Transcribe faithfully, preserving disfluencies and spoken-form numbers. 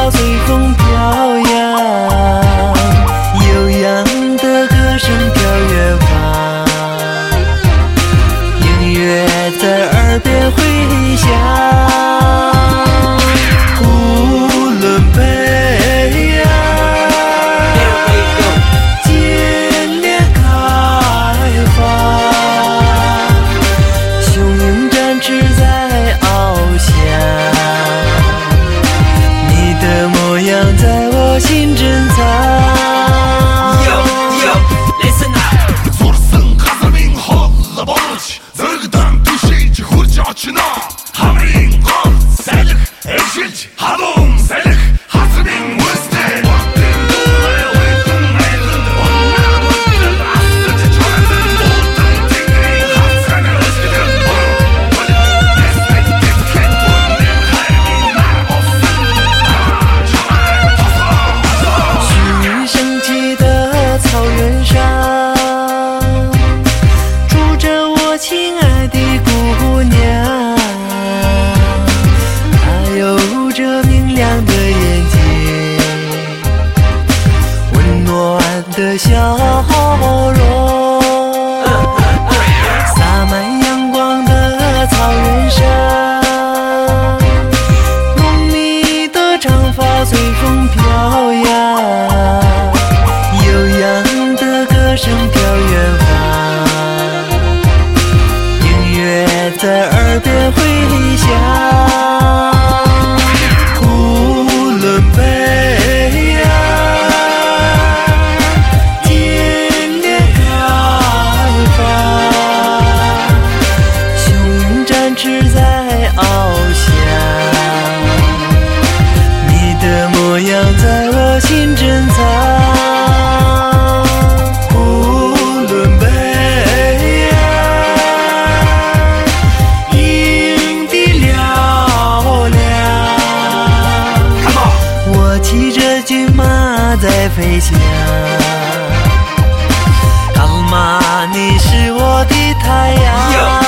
发随风飘扬，悠扬的歌声飘远方，音乐在耳边回响。无论北洋，金莲开放，雄鹰展翅在翱翔，你的模样在我心珍藏。 Yo, yo, listen up. Zursun hazırın holla balıç Zırgıdan düşeyci hurca açına Hamrin kol selik eşilç Halum selik hazırın müste Vaktin dolay uykun aydın Onna mutlu asıcı çoğadın Oldun tingri haskanı özgüdün Oğlum destek destek Bunun harbin nar olsun Çamay tosa 徐升起的草原上，住着我亲爱的姑娘，她有着明亮的眼睛，温暖的笑容，洒满阳光的草原上，浓密的长发随风飘扬，悠扬的歌声飘远方，音乐在耳边回响。无论北洋，金莲开放，雄鹰展翅在翱翔，你的模样在我心珍藏。无论北洋，映的嘹亮，我骑着骏马在飞翔，老马你是我的太阳。